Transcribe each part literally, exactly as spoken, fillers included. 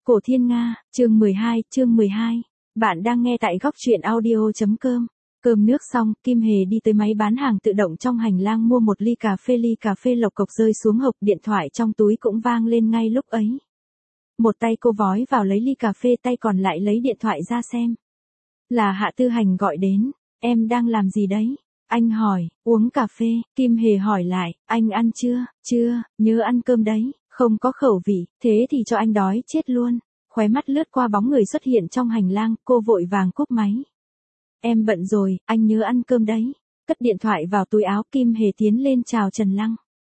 Cổ Thiên Nga, chương mười hai, chương mười hai. Bạn đang nghe tại góc truyện audio.com. Cơm nước xong, Kim Hề đi tới máy bán hàng tự động trong hành lang mua một ly cà phê ly cà phê lộc cộc rơi xuống hộc, điện thoại trong túi cũng vang lên ngay lúc ấy. Một tay cô vói vào lấy ly cà phê, tay còn lại lấy điện thoại ra xem. Là Hạ Tư Hành gọi đến, em đang làm gì đấy? Anh hỏi, uống cà phê, Kim Hề hỏi lại, anh ăn chưa? Chưa, nhớ ăn cơm đấy, không có khẩu vị, thế thì cho anh đói chết luôn. Khóe mắt lướt qua bóng người xuất hiện trong hành lang, cô vội vàng cúp máy. Em bận rồi, anh nhớ ăn cơm đấy. Cất điện thoại vào túi áo, Kim Hề tiến lên chào Trần Lăng.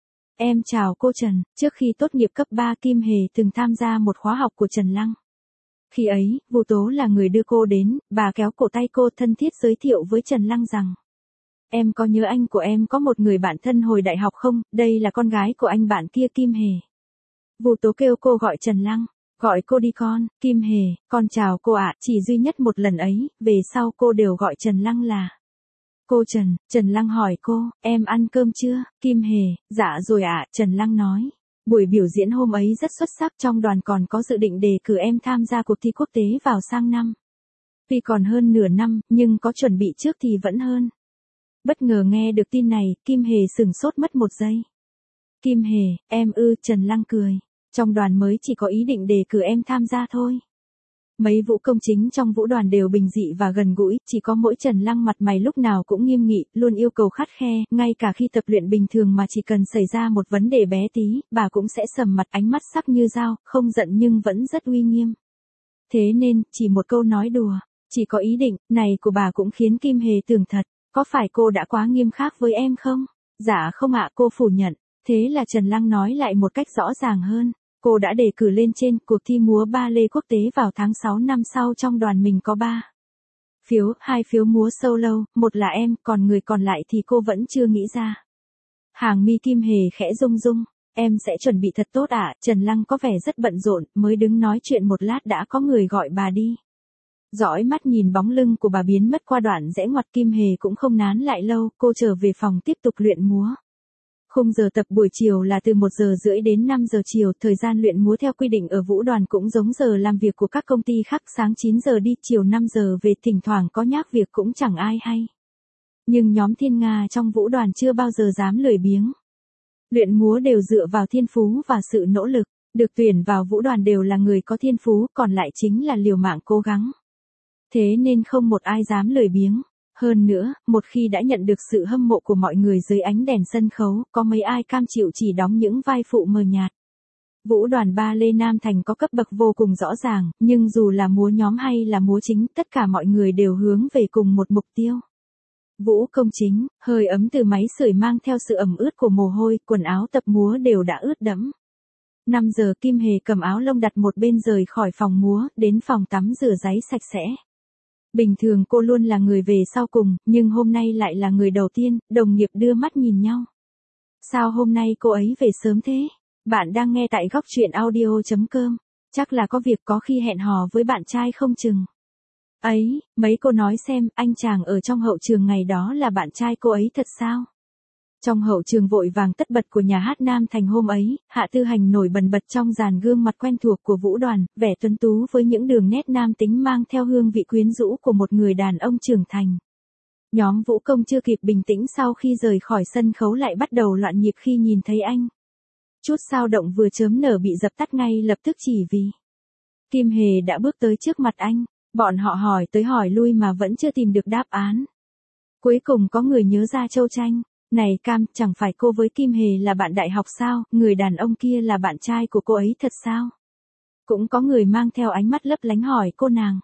Em chào cô Trần, trước khi tốt nghiệp cấp ba Kim Hề từng tham gia một khóa học của Trần Lăng. Khi ấy, Vu Tố là người đưa cô đến, bà kéo cổ tay cô thân thiết giới thiệu với Trần Lăng rằng. Em có nhớ anh của em có một người bạn thân hồi đại học không, đây là con gái của anh bạn kia Kim Hề. Vu Tố kêu cô gọi Trần Lăng, gọi cô đi con, Kim Hề, con chào cô ạ, chỉ duy nhất một lần ấy, về sau cô đều gọi Trần Lăng là. Cô Trần, Trần Lăng hỏi cô, em ăn cơm chưa, Kim Hề, dạ rồi ạ, Trần Lăng nói. Buổi biểu diễn hôm ấy rất xuất sắc, trong đoàn còn có dự định đề cử em tham gia cuộc thi quốc tế vào sang năm. Tuy còn hơn nửa năm, nhưng có chuẩn bị trước thì vẫn hơn. Bất ngờ nghe được tin này, Kim Hề sửng sốt mất một giây. Kim Hề, em ư, Trần Lăng cười. Trong đoàn mới chỉ có ý định đề cử em tham gia thôi. Mấy vũ công chính trong vũ đoàn đều bình dị và gần gũi, chỉ có mỗi Trần Lăng mặt mày lúc nào cũng nghiêm nghị, luôn yêu cầu khắt khe, ngay cả khi tập luyện bình thường mà chỉ cần xảy ra một vấn đề bé tí, bà cũng sẽ sầm mặt, ánh mắt sắc như dao, không giận nhưng vẫn rất uy nghiêm. Thế nên, chỉ một câu nói đùa, chỉ có ý định này của bà cũng khiến Kim Hề tưởng thật. Có phải cô đã quá nghiêm khắc với em không? Dạ không ạ, cô phủ nhận. Thế là Trần Lăng nói lại một cách rõ ràng hơn. Cô đã đề cử lên trên cuộc thi múa ba lê quốc tế vào tháng sáu năm sau, trong đoàn mình có ba phiếu, hai phiếu múa solo, một là em, còn người còn lại thì cô vẫn chưa nghĩ ra. Hàng mi Kim Hề khẽ rung rung. Em sẽ chuẩn bị thật tốt ạ. Trần Lăng có vẻ rất bận rộn, mới đứng nói chuyện một lát đã có người gọi bà đi. Dõi mắt nhìn bóng lưng của bà biến mất qua đoạn rẽ ngoặt, Kim Hề cũng không nán lại lâu, cô trở về phòng tiếp tục luyện múa. Khung giờ tập buổi chiều là từ một giờ rưỡi đến năm giờ chiều, thời gian luyện múa theo quy định ở vũ đoàn cũng giống giờ làm việc của các công ty khác, sáng chín giờ đi, chiều năm giờ về, thỉnh thoảng có nhác việc cũng chẳng ai hay. Nhưng nhóm Thiên Nga trong vũ đoàn chưa bao giờ dám lười biếng. Luyện múa đều dựa vào thiên phú và sự nỗ lực, được tuyển vào vũ đoàn đều là người có thiên phú, còn lại chính là liều mạng cố gắng. Thế nên không một ai dám lười biếng. Hơn nữa, một khi đã nhận được sự hâm mộ của mọi người dưới ánh đèn sân khấu, có mấy ai cam chịu chỉ đóng những vai phụ mờ nhạt. Vũ đoàn ba lê Nam Thành có cấp bậc vô cùng rõ ràng, nhưng dù là múa nhóm hay là múa chính, tất cả mọi người đều hướng về cùng một mục tiêu. Vũ công chính, hơi ấm từ máy sưởi mang theo sự ẩm ướt của mồ hôi, quần áo tập múa đều đã ướt đẫm. năm giờ Kim Hề cầm áo lông đặt một bên rời khỏi phòng múa, đến phòng tắm rửa ráy sạch sẽ. Bình thường cô luôn là người về sau cùng, nhưng hôm nay lại là người đầu tiên, đồng nghiệp đưa mắt nhìn nhau. Sao hôm nay cô ấy về sớm thế? Bạn đang nghe tại góc truyện audio.com. Chắc là có việc, có khi hẹn hò với bạn trai không chừng. Ấy, mấy cô nói xem, anh chàng ở trong hậu trường ngày đó là bạn trai cô ấy thật sao? Trong hậu trường vội vàng tất bật của nhà hát Nam Thành hôm ấy, Hạ Tư Hành nổi bần bật trong dàn gương mặt quen thuộc của vũ đoàn, vẻ tuấn tú với những đường nét nam tính mang theo hương vị quyến rũ của một người đàn ông trưởng thành. Nhóm vũ công chưa kịp bình tĩnh sau khi rời khỏi sân khấu lại bắt đầu loạn nhịp khi nhìn thấy anh. Chút xao động vừa chớm nở bị dập tắt ngay lập tức chỉ vì Kim Hề đã bước tới trước mặt anh. Bọn họ hỏi tới hỏi lui mà vẫn chưa tìm được đáp án. Cuối cùng có người nhớ ra Châu Tranh. Này Cam, chẳng phải cô với Kim Hề là bạn đại học sao, người đàn ông kia là bạn trai của cô ấy thật sao? Cũng có người mang theo ánh mắt lấp lánh hỏi cô nàng.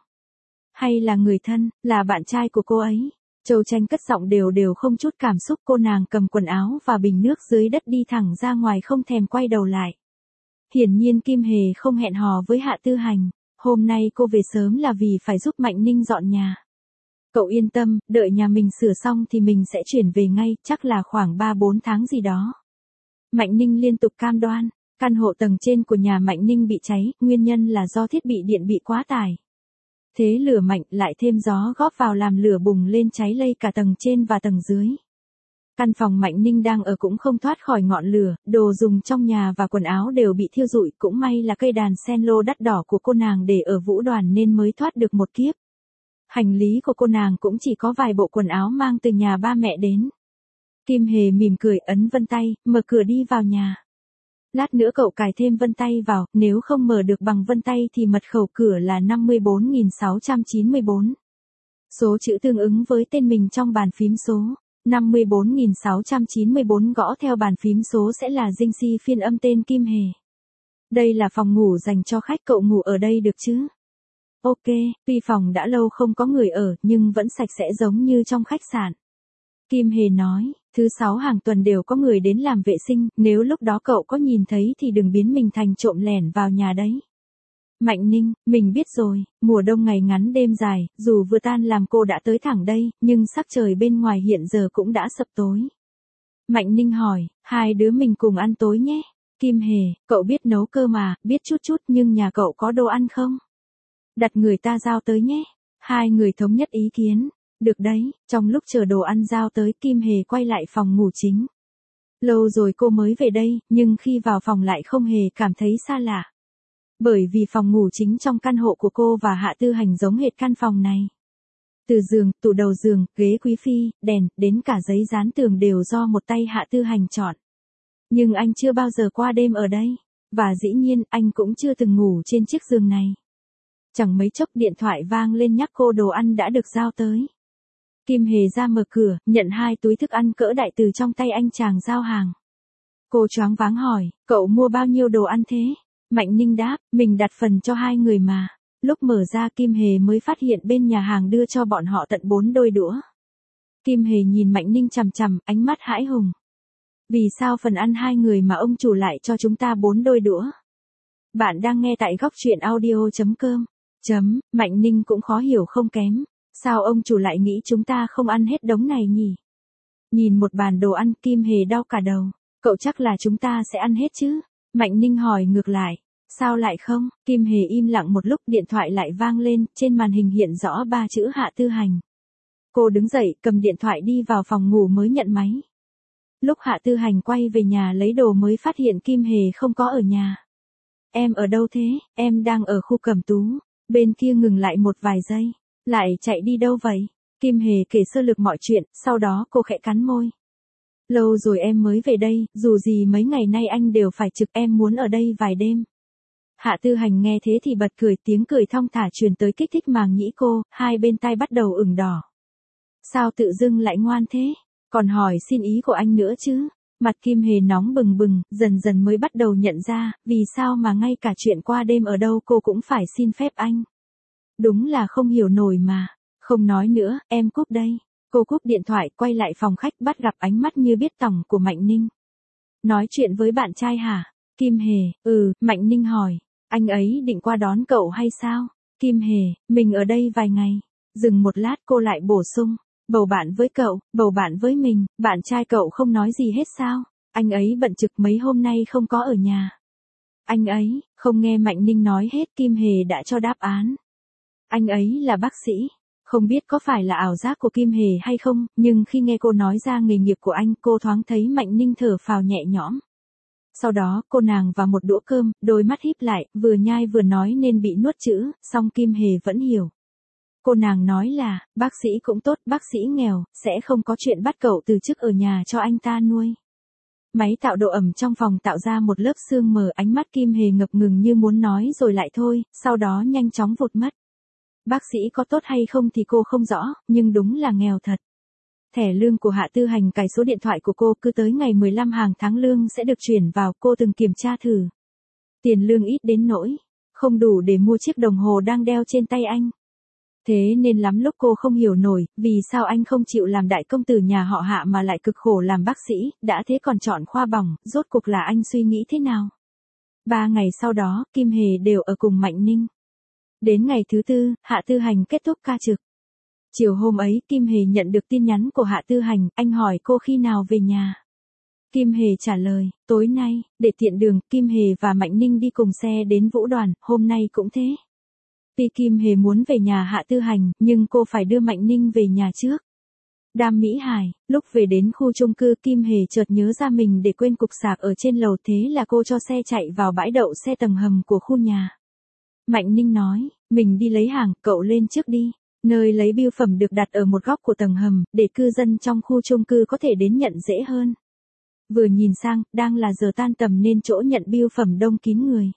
Hay là người thân, là bạn trai của cô ấy? Châu Tranh cất giọng đều đều không chút cảm xúc, cô nàng cầm quần áo và bình nước dưới đất đi thẳng ra ngoài không thèm quay đầu lại. Hiển nhiên Kim Hề không hẹn hò với Hạ Tư Hành, hôm nay cô về sớm là vì phải giúp Mạnh Ninh dọn nhà. Cậu yên tâm, đợi nhà mình sửa xong thì mình sẽ chuyển về ngay, chắc là khoảng ba bốn tháng gì đó. Mạnh Ninh liên tục cam đoan, căn hộ tầng trên của nhà Mạnh Ninh bị cháy, nguyên nhân là do thiết bị điện bị quá tải. Thế lửa mạnh lại thêm gió góp vào làm lửa bùng lên cháy lây cả tầng trên và tầng dưới. Căn phòng Mạnh Ninh đang ở cũng không thoát khỏi ngọn lửa, đồ dùng trong nhà và quần áo đều bị thiêu rụi, cũng may là cây đàn sen lô đắt đỏ của cô nàng để ở Vũ Đoàn nên mới thoát được một kiếp. Hành lý của cô nàng cũng chỉ có vài bộ quần áo mang từ nhà ba mẹ đến. Kim Hề mỉm cười ấn vân tay, mở cửa đi vào nhà. Lát nữa cậu cài thêm vân tay vào, nếu không mở được bằng vân tay thì mật khẩu cửa là năm mươi bốn nghìn sáu trăm chín mươi bốn. Số chữ tương ứng với tên mình trong bàn phím số. năm mươi bốn nghìn sáu trăm chín mươi bốn gõ theo bàn phím số sẽ là dinh si phiên âm tên Kim Hề. Đây là phòng ngủ dành cho khách, cậu ngủ ở đây được chứ? Ok, tuy phòng đã lâu không có người ở nhưng vẫn sạch sẽ giống như trong khách sạn. Kim Hề nói, thứ sáu hàng tuần đều có người đến làm vệ sinh, nếu lúc đó cậu có nhìn thấy thì đừng biến mình thành trộm lẻn vào nhà đấy. Mạnh Ninh, mình biết rồi, mùa đông ngày ngắn đêm dài, dù vừa tan làm cô đã tới thẳng đây, nhưng sắc trời bên ngoài hiện giờ cũng đã sập tối. Mạnh Ninh hỏi, hai đứa mình cùng ăn tối nhé. Kim Hề, cậu biết nấu cơm mà, biết chút chút nhưng nhà cậu có đồ ăn không? Đặt người ta giao tới nhé. Hai người thống nhất ý kiến. Được đấy, trong lúc chờ đồ ăn giao tới Kim Hề quay lại phòng ngủ chính. Lâu rồi cô mới về đây, nhưng khi vào phòng lại không hề cảm thấy xa lạ. Bởi vì phòng ngủ chính trong căn hộ của cô và Hạ Tư Hành giống hệt căn phòng này. Từ giường, tủ đầu giường, ghế quý phi, đèn, đến cả giấy dán tường đều do một tay Hạ Tư Hành chọn. Nhưng anh chưa bao giờ qua đêm ở đây. Và dĩ nhiên, anh cũng chưa từng ngủ trên chiếc giường này. Chẳng mấy chốc điện thoại vang lên nhắc cô đồ ăn đã được giao tới. Kim Hề ra mở cửa, nhận hai túi thức ăn cỡ đại từ trong tay anh chàng giao hàng. Cô choáng váng hỏi, cậu mua bao nhiêu đồ ăn thế? Mạnh Ninh đáp, mình đặt phần cho hai người mà. Lúc mở ra Kim Hề mới phát hiện bên nhà hàng đưa cho bọn họ tận bốn đôi đũa. Kim Hề nhìn Mạnh Ninh chằm chằm, ánh mắt hãi hùng. Vì sao phần ăn hai người mà ông chủ lại cho chúng ta bốn đôi đũa? Bạn đang nghe tại góc truyện audio chấm com. Chấm, Mạnh Ninh cũng khó hiểu không kém. Sao ông chủ lại nghĩ chúng ta không ăn hết đống này nhỉ? Nhìn một bàn đồ ăn Kim Hề đau cả đầu. Cậu chắc là chúng ta sẽ ăn hết chứ? Mạnh Ninh hỏi ngược lại. Sao lại không? Kim Hề im lặng một lúc, điện thoại lại vang lên, trên màn hình hiện rõ ba chữ Hạ Tư Hành. Cô đứng dậy, cầm điện thoại đi vào phòng ngủ mới nhận máy. Lúc Hạ Tư Hành quay về nhà lấy đồ mới phát hiện Kim Hề không có ở nhà. Em ở đâu thế? Em đang ở khu Cẩm Tú. Bên kia ngừng lại một vài giây. Lại chạy đi đâu vậy? Kim Hề kể sơ lược mọi chuyện, sau đó cô khẽ cắn môi. Lâu rồi em mới về đây, dù gì mấy ngày nay anh đều phải trực, em muốn ở đây vài đêm. Hạ Tư Hành nghe thế thì bật cười, tiếng cười thong thả truyền tới kích thích màng nhĩ cô, hai bên tai bắt đầu ửng đỏ. Sao tự dưng lại ngoan thế? Còn hỏi xin ý của anh nữa chứ? Mặt Kim Hề nóng bừng bừng, dần dần mới bắt đầu nhận ra, vì sao mà ngay cả chuyện qua đêm ở đâu cô cũng phải xin phép anh. Đúng là không hiểu nổi mà. Không nói nữa, em cúp đây. Cô cúp điện thoại, quay lại phòng khách, bắt gặp ánh mắt như biết tòng của Mạnh Ninh. Nói chuyện với bạn trai hả? Kim Hề, ừ, Mạnh Ninh hỏi. Anh ấy định qua đón cậu hay sao? Kim Hề, mình ở đây vài ngày. Dừng một lát cô lại bổ sung. Bầu bạn với cậu, bầu bạn với mình, bạn trai cậu không nói gì hết sao? Anh ấy bận trực mấy hôm nay không có ở nhà. Anh ấy, không nghe Mạnh Ninh nói hết, Kim Hề đã cho đáp án. Anh ấy là bác sĩ. Không biết có phải là ảo giác của Kim Hề hay không, nhưng khi nghe cô nói ra nghề nghiệp của anh, cô thoáng thấy Mạnh Ninh thở phào nhẹ nhõm. Sau đó, cô nàng vào một đũa cơm, đôi mắt híp lại, vừa nhai vừa nói nên bị nuốt chữ, song Kim Hề vẫn hiểu. Cô nàng nói là, bác sĩ cũng tốt, bác sĩ nghèo, sẽ không có chuyện bắt cậu từ chức ở nhà cho anh ta nuôi. Máy tạo độ ẩm trong phòng tạo ra một lớp sương mờ, ánh mắt Kim Hề ngập ngừng như muốn nói rồi lại thôi, sau đó nhanh chóng vụt mất. Bác sĩ có tốt hay không thì cô không rõ, nhưng đúng là nghèo thật. Thẻ lương của Hạ Tư Hành cài số điện thoại của cô, cứ tới ngày mười lăm hàng tháng lương sẽ được chuyển vào, cô từng kiểm tra thử. Tiền lương ít đến nỗi không đủ để mua chiếc đồng hồ đang đeo trên tay anh. Thế nên lắm lúc cô không hiểu nổi, vì sao anh không chịu làm đại công tử nhà họ Hạ mà lại cực khổ làm bác sĩ, đã thế còn chọn khoa bỏng, rốt cuộc là anh suy nghĩ thế nào? Ba ngày sau đó, Kim Hề đều ở cùng Mạnh Ninh. Đến ngày thứ tư, Hạ Tư Hành kết thúc ca trực. Chiều hôm ấy, Kim Hề nhận được tin nhắn của Hạ Tư Hành, anh hỏi cô khi nào về nhà. Kim Hề trả lời, tối nay, để tiện đường, Kim Hề và Mạnh Ninh đi cùng xe đến Vũ Đoàn, hôm nay cũng thế. Tuy Kim Hề muốn về nhà Hạ Tư Hành, nhưng cô phải đưa Mạnh Ninh về nhà trước. Đam Mỹ Hải, lúc về đến khu chung cư Kim Hề chợt nhớ ra mình để quên cục sạc ở trên lầu, thế là cô cho xe chạy vào bãi đậu xe tầng hầm của khu nhà. Mạnh Ninh nói, mình đi lấy hàng, cậu lên trước đi. Nơi lấy bưu phẩm được đặt ở một góc của tầng hầm, để cư dân trong khu chung cư có thể đến nhận dễ hơn. Vừa nhìn sang, đang là giờ tan tầm nên chỗ nhận bưu phẩm đông kín người.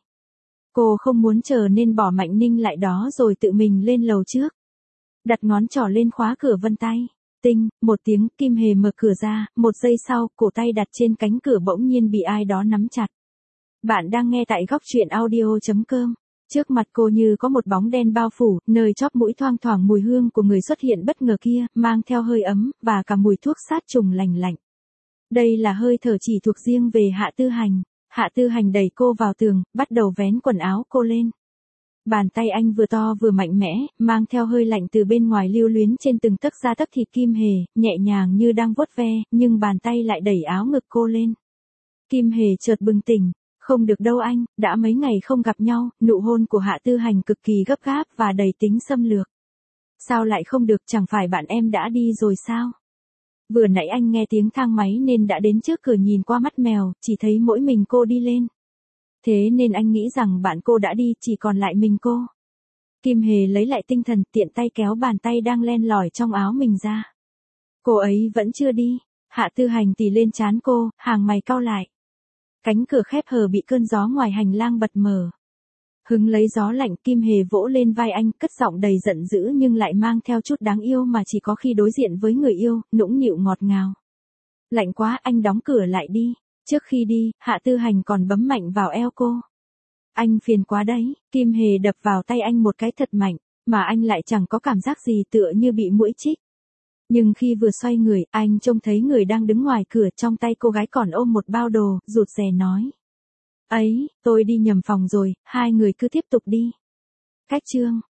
Cô không muốn chờ nên bỏ Mạnh Ninh lại đó rồi tự mình lên lầu trước. Đặt ngón trỏ lên khóa cửa vân tay. Tinh, một tiếng, Kim Hề mở cửa ra, một giây sau, cổ tay đặt trên cánh cửa bỗng nhiên bị ai đó nắm chặt. Bạn đang nghe tại góc truyện audio.com. Trước mặt cô như có một bóng đen bao phủ, nơi chóp mũi thoang thoảng mùi hương của người xuất hiện bất ngờ kia, mang theo hơi ấm, và cả mùi thuốc sát trùng lành lạnh. Đây là hơi thở chỉ thuộc riêng về Hạ Tư Hành. Hạ Tư Hành đẩy cô vào tường, bắt đầu vén quần áo cô lên. Bàn tay anh vừa to vừa mạnh mẽ, mang theo hơi lạnh từ bên ngoài lưu luyến trên từng tấc da tấc thịt Kim Hề, nhẹ nhàng như đang vuốt ve, nhưng bàn tay lại đẩy áo ngực cô lên. Kim Hề chợt bừng tỉnh, không được đâu anh, đã mấy ngày không gặp nhau, nụ hôn của Hạ Tư Hành cực kỳ gấp gáp và đầy tính xâm lược. Sao lại không được, chẳng phải bạn em đã đi rồi sao? Vừa nãy anh nghe tiếng thang máy nên đã đến trước cửa nhìn qua mắt mèo, chỉ thấy mỗi mình cô đi lên. Thế nên anh nghĩ rằng bạn cô đã đi, chỉ còn lại mình cô. Kim Hề lấy lại tinh thần, tiện tay kéo bàn tay đang len lỏi trong áo mình ra. Cô ấy vẫn chưa đi. Hạ Tư Hành tì lên trán cô, hàng mày cau lại. Cánh cửa khép hờ bị cơn gió ngoài hành lang bật mở. Hứng lấy gió lạnh, Kim Hề vỗ lên vai anh, cất giọng đầy giận dữ nhưng lại mang theo chút đáng yêu mà chỉ có khi đối diện với người yêu, nũng nịu ngọt ngào. Lạnh quá, anh đóng cửa lại đi. Trước khi đi, Hạ Tư Hành còn bấm mạnh vào eo cô. Anh phiền quá đấy. Kim Hề đập vào tay anh một cái thật mạnh, mà anh lại chẳng có cảm giác gì, tựa như bị muỗi chích. Nhưng khi vừa xoay người, anh trông thấy người đang đứng ngoài cửa, trong tay cô gái còn ôm một bao đồ, rụt rè nói. Ấy, tôi đi nhầm phòng rồi, hai người cứ tiếp tục đi. Cách chương.